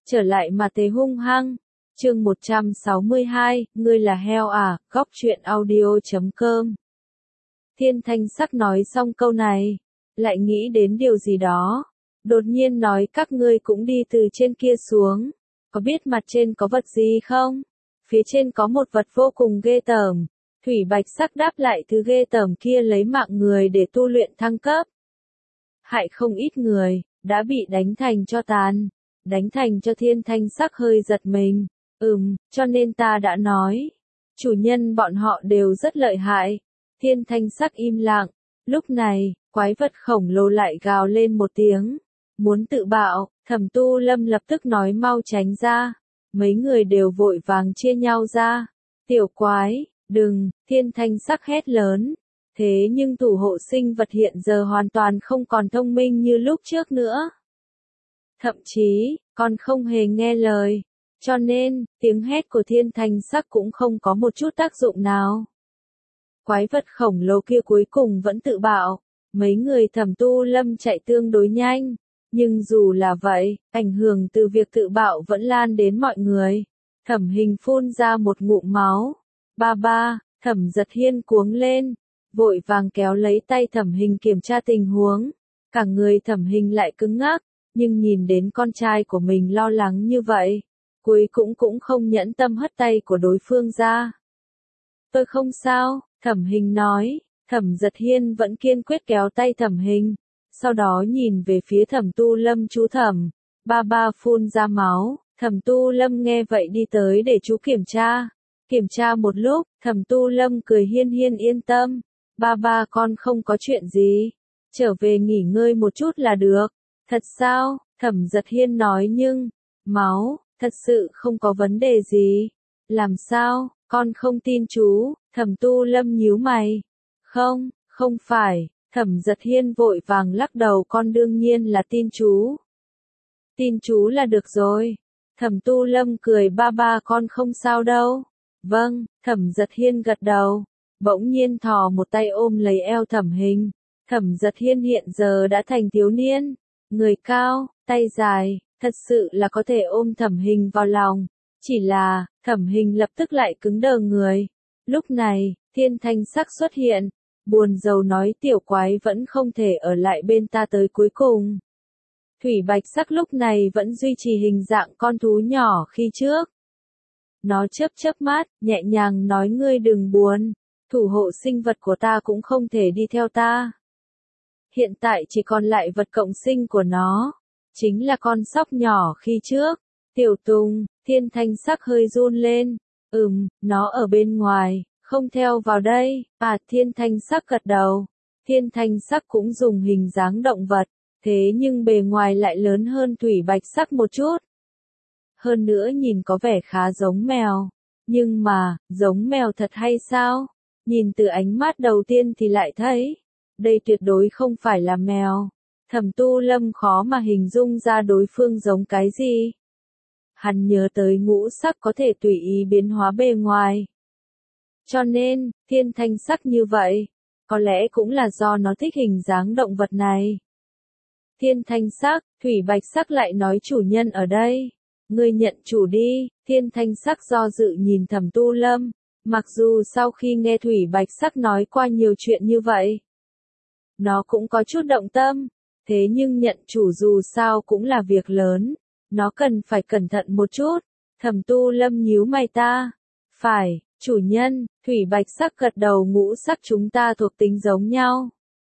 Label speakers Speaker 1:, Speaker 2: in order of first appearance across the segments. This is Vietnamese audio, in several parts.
Speaker 1: trở lại mà thế hung hăng. Chương 162, ngươi là heo à, góc truyện audio.com. Thiên Thanh Sắc nói xong câu này, lại nghĩ đến điều gì đó. Đột nhiên nói các ngươi cũng đi từ trên kia xuống. Có biết mặt trên có vật gì không? Phía trên có một vật vô cùng ghê tởm. Thủy Bạch Sắc đáp lại thứ ghê tởm kia lấy mạng người để tu luyện thăng cấp. Hại không ít người, đã bị đánh thành cho tàn. Đánh thành cho Thiên Thanh Sắc hơi giật mình. Cho nên ta đã nói. Chủ nhân bọn họ đều rất lợi hại. Thiên Thanh Sắc im lặng. Lúc này, quái vật khổng lồ lại gào lên một tiếng. Muốn tự bạo, Thẩm Tu Lâm lập tức nói mau tránh ra. Mấy người đều vội vàng chia nhau ra. Tiểu quái, đừng, Thiên Thanh Sắc hét lớn. Thế nhưng thủ hộ sinh vật hiện giờ hoàn toàn không còn thông minh như lúc trước nữa. Thậm chí, còn không hề nghe lời. Cho nên, tiếng hét của Thiên Thanh Sắc cũng không có một chút tác dụng nào. Quái vật khổng lồ kia cuối cùng vẫn tự bạo. Mấy người Thẩm Tu Lâm chạy tương đối nhanh. Nhưng dù là vậy, ảnh hưởng từ việc tự bạo vẫn lan đến mọi người. Thẩm Hình phun ra một ngụm máu. Ba, Thẩm Giật Hiên cuống lên. Vội vàng kéo lấy tay Thẩm Hình kiểm tra tình huống. Cả người Thẩm Hình lại cứng ngắc. Nhưng nhìn đến con trai của mình lo lắng như vậy. Cuối cũng không nhẫn tâm hất tay của đối phương ra. Tôi không sao, Thẩm Hình nói. Thẩm Giật Hiên vẫn kiên quyết kéo tay Thẩm Hình. Sau đó nhìn về phía Thẩm Tu Lâm chú Thẩm. Ba phun ra máu. Thẩm Tu Lâm nghe vậy đi tới để chú kiểm tra. Kiểm tra một lúc, Thẩm Tu Lâm cười hiên hiên yên tâm. Ba con không có chuyện gì. Trở về nghỉ ngơi một chút là được. Thật sao? Thẩm Giật Hiên nói nhưng, máu, thật sự không có vấn đề gì. Làm sao, con không tin chú? Thẩm Tu Lâm nhíu mày. Không phải, Thẩm Giật Hiên vội vàng lắc đầu, con đương nhiên là tin chú. Tin chú là được rồi. Thẩm Tu Lâm cười, ba con không sao đâu. Vâng, Thẩm Giật Hiên gật đầu. Bỗng nhiên thò một tay ôm lấy eo Thẩm Hình. Thẩm Giật Hiên hiện giờ đã thành thiếu niên. Người cao, tay dài, thật sự là có thể ôm Thẩm Hình vào lòng. Chỉ là, Thẩm Hình lập tức lại cứng đờ người. Lúc này, Thiên Thanh Sắc xuất hiện. Buồn rầu nói tiểu quái vẫn không thể ở lại bên ta tới cuối cùng. Thủy Bạch Sắc lúc này vẫn duy trì hình dạng con thú nhỏ khi trước. Nó chớp mắt, nhẹ nhàng nói ngươi đừng buồn. Thủ hộ sinh vật của ta cũng không thể đi theo ta. Hiện tại chỉ còn lại vật cộng sinh của nó. Chính là con sóc nhỏ khi trước. Tiểu Tùng, Thiên Thanh Sắc hơi run lên. Nó ở bên ngoài, không theo vào đây. Thiên Thanh Sắc gật đầu. Thiên Thanh Sắc cũng dùng hình dáng động vật. Thế nhưng bề ngoài lại lớn hơn Thủy Bạch Sắc một chút. Hơn nữa nhìn có vẻ khá giống mèo. Nhưng mà, giống mèo thật hay sao? Nhìn từ ánh mắt đầu tiên thì lại thấy. Đây tuyệt đối không phải là mèo. Thẩm Tu Lâm khó mà hình dung ra đối phương giống cái gì. Hắn nhớ tới ngũ sắc có thể tùy ý biến hóa bề ngoài. Cho nên, Thiên Thanh Sắc như vậy, có lẽ cũng là do nó thích hình dáng động vật này. Thiên Thanh Sắc, Thủy Bạch Sắc lại nói chủ nhân ở đây. Ngươi nhận chủ đi. Thiên Thanh Sắc do dự nhìn Thẩm Tu Lâm. Mặc dù sau khi nghe Thủy Bạch Sắc nói qua nhiều chuyện như vậy, nó cũng có chút động tâm. Thế nhưng nhận chủ dù sao cũng là việc lớn. Nó cần phải cẩn thận một chút. Thẩm Tu Lâm nhíu mày ta. Phải, chủ nhân, Thủy Bạch Sắc gật đầu, ngũ sắc chúng ta thuộc tính giống nhau.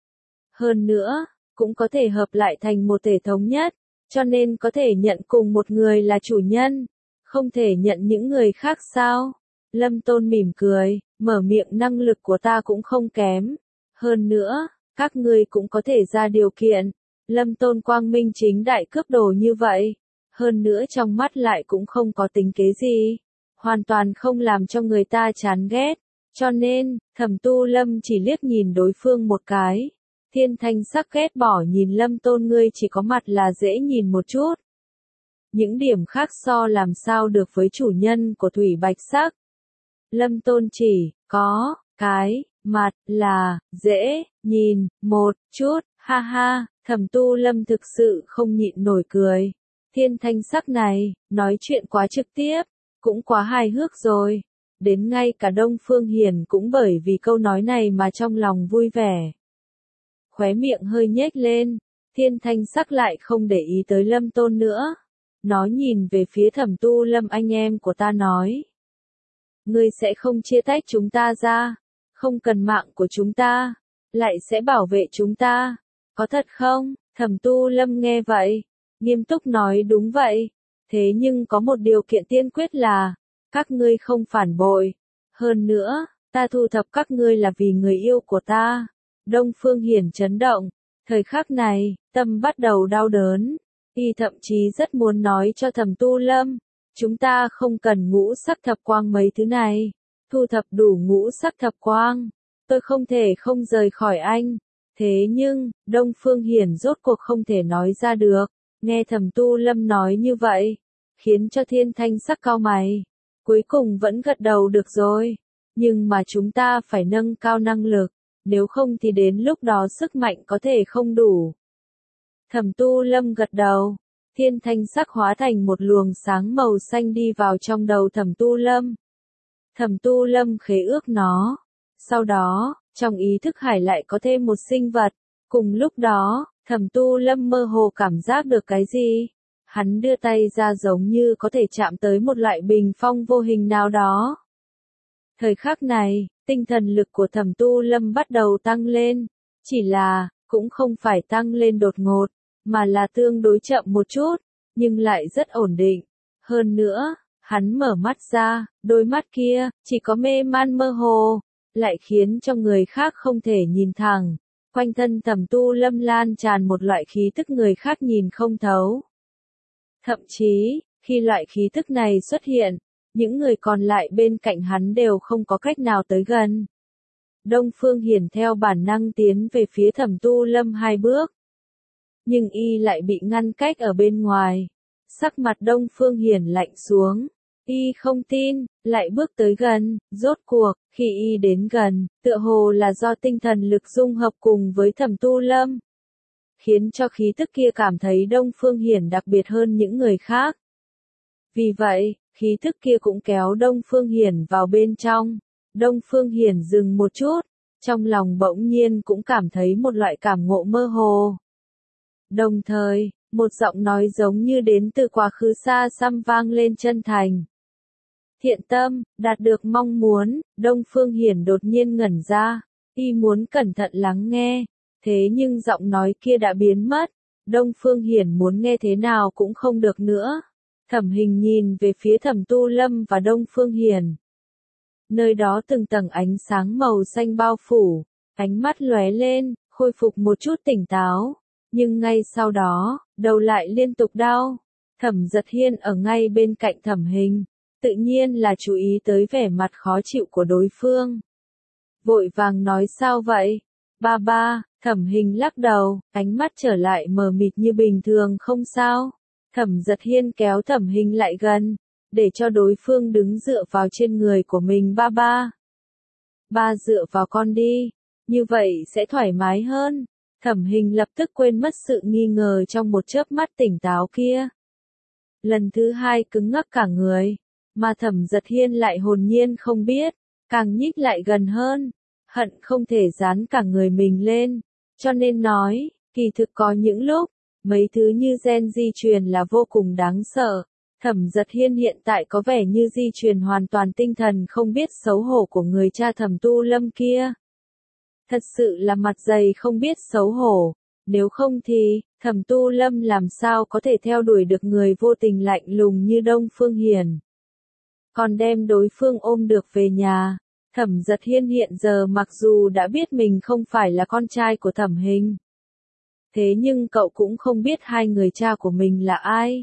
Speaker 1: Hơn nữa, cũng có thể hợp lại thành một thể thống nhất. Cho nên có thể nhận cùng một người là chủ nhân. Không thể nhận những người khác sao? Lâm Tôn mỉm cười, mở miệng năng lực của ta cũng không kém. Hơn nữa, các ngươi cũng có thể ra điều kiện. Lâm Tôn quang minh chính đại cướp đồ như vậy. Hơn nữa trong mắt lại cũng không có tính kế gì. Hoàn toàn không làm cho người ta chán ghét. Cho nên, Thẩm Tu Lâm chỉ liếc nhìn đối phương một cái. Thiên Thanh Sắc ghét bỏ nhìn Lâm Tôn, ngươi chỉ có mặt là dễ nhìn một chút. Những điểm khác so làm sao được với chủ nhân của Thủy Bạch Sắc. Lâm Tôn chỉ có cái mặt là dễ nhìn một chút. Ha ha, Thẩm Tu Lâm thực sự không nhịn nổi cười. Thiên Thanh sắc này, nói chuyện quá trực tiếp, cũng quá hài hước rồi. Đến ngay cả Đông Phương Hiền cũng bởi vì câu nói này mà trong lòng vui vẻ. Khóe miệng hơi nhếch lên, Thiên Thanh sắc lại không để ý tới Lâm Tôn nữa. Nó nhìn về phía Thẩm Tu Lâm anh em của ta nói. Ngươi sẽ không chia tách chúng ta ra, không cần mạng của chúng ta, lại sẽ bảo vệ chúng ta. Có thật không? Thẩm Tu Lâm nghe vậy, nghiêm túc nói đúng vậy. Thế nhưng có một điều kiện tiên quyết là, các ngươi không phản bội. Hơn nữa, ta thu thập các ngươi là vì người yêu của ta. Đông Phương Hiển chấn động. Thời khắc này, tâm bắt đầu đau đớn. Y thậm chí rất muốn nói cho Thẩm Tu Lâm. Chúng ta không cần ngũ sắc thập quang mấy thứ này. Thu thập đủ ngũ sắc thập quang. Tôi không thể không rời khỏi anh. Thế nhưng, Đông Phương Hiển rốt cuộc không thể nói ra được. Nghe Thẩm Tu Lâm nói như vậy, khiến cho Thiên Thanh sắc cau mày. Cuối cùng vẫn gật đầu được rồi. Nhưng mà chúng ta phải nâng cao năng lực. Nếu không thì đến lúc đó sức mạnh có thể không đủ. Thẩm Tu Lâm gật đầu. Thiên Thanh sắc hóa thành một luồng sáng màu xanh đi vào trong đầu Thẩm Tu Lâm. Thẩm Tu Lâm khế ước nó. Sau đó, trong ý thức hải lại có thêm một sinh vật. Cùng lúc đó, Thẩm Tu Lâm mơ hồ cảm giác được cái gì? Hắn đưa tay ra giống như có thể chạm tới một loại bình phong vô hình nào đó. Thời khắc này, tinh thần lực của Thẩm Tu Lâm bắt đầu tăng lên. Chỉ là, cũng không phải tăng lên đột ngột, mà là tương đối chậm một chút, nhưng lại rất ổn định. Hơn nữa, hắn mở mắt ra, đôi mắt kia, chỉ có mê man mơ hồ, lại khiến cho người khác không thể nhìn thẳng. Quanh thân Thẩm Tu Lâm lan tràn một loại khí tức người khác nhìn không thấu. Thậm chí, khi loại khí tức này xuất hiện, những người còn lại bên cạnh hắn đều không có cách nào tới gần. Đông Phương Hiển theo bản năng tiến về phía Thẩm Tu Lâm 2 bước. Nhưng y lại bị ngăn cách ở bên ngoài. Sắc mặt Đông Phương Hiển lạnh xuống. Y không tin, lại bước tới gần, rốt cuộc, khi y đến gần, tựa hồ là do tinh thần lực dung hợp cùng với Thẩm Tu Lâm. Khiến cho khí tức kia cảm thấy Đông Phương Hiển đặc biệt hơn những người khác. Vì vậy, khí tức kia cũng kéo Đông Phương Hiển vào bên trong. Đông Phương Hiển dừng một chút, trong lòng bỗng nhiên cũng cảm thấy một loại cảm ngộ mơ hồ. Đồng thời, một giọng nói giống như đến từ quá khứ xa xăm vang lên chân thành. Thiện tâm, đạt được mong muốn, Đông Phương Hiển đột nhiên ngẩn ra, y muốn cẩn thận lắng nghe, thế nhưng giọng nói kia đã biến mất, Đông Phương Hiển muốn nghe thế nào cũng không được nữa. Thẩm Hình nhìn về phía Thẩm Tu Lâm và Đông Phương Hiển. Nơi đó từng tầng ánh sáng màu xanh bao phủ, ánh mắt lóe lên, khôi phục một chút tỉnh táo. Nhưng ngay sau đó, đầu lại liên tục đau. Thẩm Giật Hiên ở ngay bên cạnh Thẩm Hình, tự nhiên là chú ý tới vẻ mặt khó chịu của đối phương. Vội vàng nói sao vậy? Ba ba, Thẩm Hình lắc đầu, ánh mắt trở lại mờ mịt như bình thường không sao. Thẩm Giật Hiên kéo Thẩm Hình lại gần, để cho đối phương đứng dựa vào trên người của mình. Ba ba. Ba dựa vào con đi, như vậy sẽ thoải mái hơn. Thẩm Hình lập tức quên mất sự nghi ngờ trong một chớp mắt tỉnh táo kia. Lần thứ 2 cứng ngắc cả người, mà Thẩm Giật Hiên lại hồn nhiên không biết, càng nhích lại gần hơn, hận không thể dán cả người mình lên, cho nên nói, kỳ thực có những lúc, mấy thứ như gen di truyền là vô cùng đáng sợ. Thẩm Giật Hiên hiện tại có vẻ như di truyền hoàn toàn tinh thần không biết xấu hổ của người cha Thẩm Tu Lâm kia. Thật sự là mặt dày không biết xấu hổ, nếu không thì, Thẩm Tu Lâm làm sao có thể theo đuổi được người vô tình lạnh lùng như Đông Phương Hiển. Còn đem đối phương ôm được về nhà. Thẩm Giật Hiên hiện giờ mặc dù đã biết mình không phải là con trai của Thẩm Hình. Thế nhưng cậu cũng không biết hai người cha của mình là ai.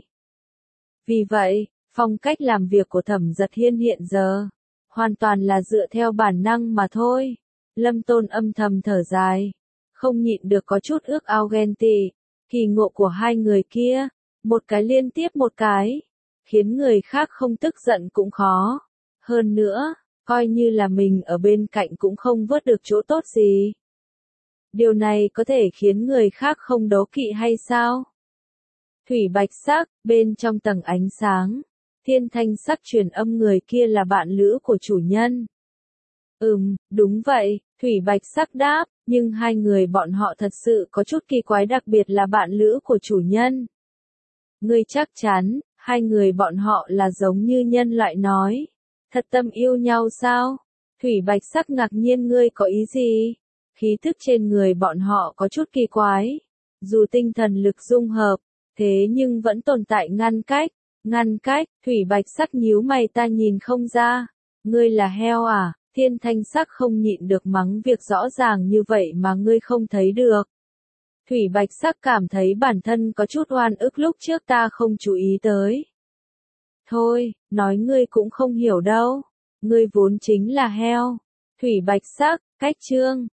Speaker 1: Vì vậy, phong cách làm việc của Thẩm Giật Hiên hiện giờ, hoàn toàn là dựa theo bản năng mà thôi. Lâm Tôn âm thầm thở dài, không nhịn được có chút ước ao ghen tị, kỳ ngộ của hai người kia, một cái liên tiếp một cái, khiến người khác không tức giận cũng khó. Hơn nữa, coi như là mình ở bên cạnh cũng không vớt được chỗ tốt gì. Điều này có thể khiến người khác không đố kỵ hay sao? Thủy bạch sắc, bên trong tầng ánh sáng. Thiên thanh sắc truyền âm người kia là bạn lữ của chủ nhân. Đúng vậy, Thủy bạch sắc đáp, nhưng hai người bọn họ thật sự có chút kỳ quái, đặc biệt là bạn lữ của chủ nhân. Ngươi chắc chắn, hai người bọn họ là giống như nhân loại nói. Thật tâm yêu nhau sao? Thủy bạch sắc ngạc nhiên, ngươi có ý gì? Khí thức trên người bọn họ có chút kỳ quái. Dù tinh thần lực dung hợp, thế nhưng vẫn tồn tại ngăn cách. Ngăn cách, Thủy bạch sắc nhíu mày, ta nhìn không ra. Ngươi là heo à? Thiên thanh sắc không nhịn được mắng, việc rõ ràng như vậy mà ngươi không thấy được. Thủy bạch sắc cảm thấy bản thân có chút oan ức, lúc trước ta không chú ý tới. Thôi, nói ngươi cũng không hiểu đâu. Ngươi vốn chính là heo. Thủy bạch sắc, cách chương.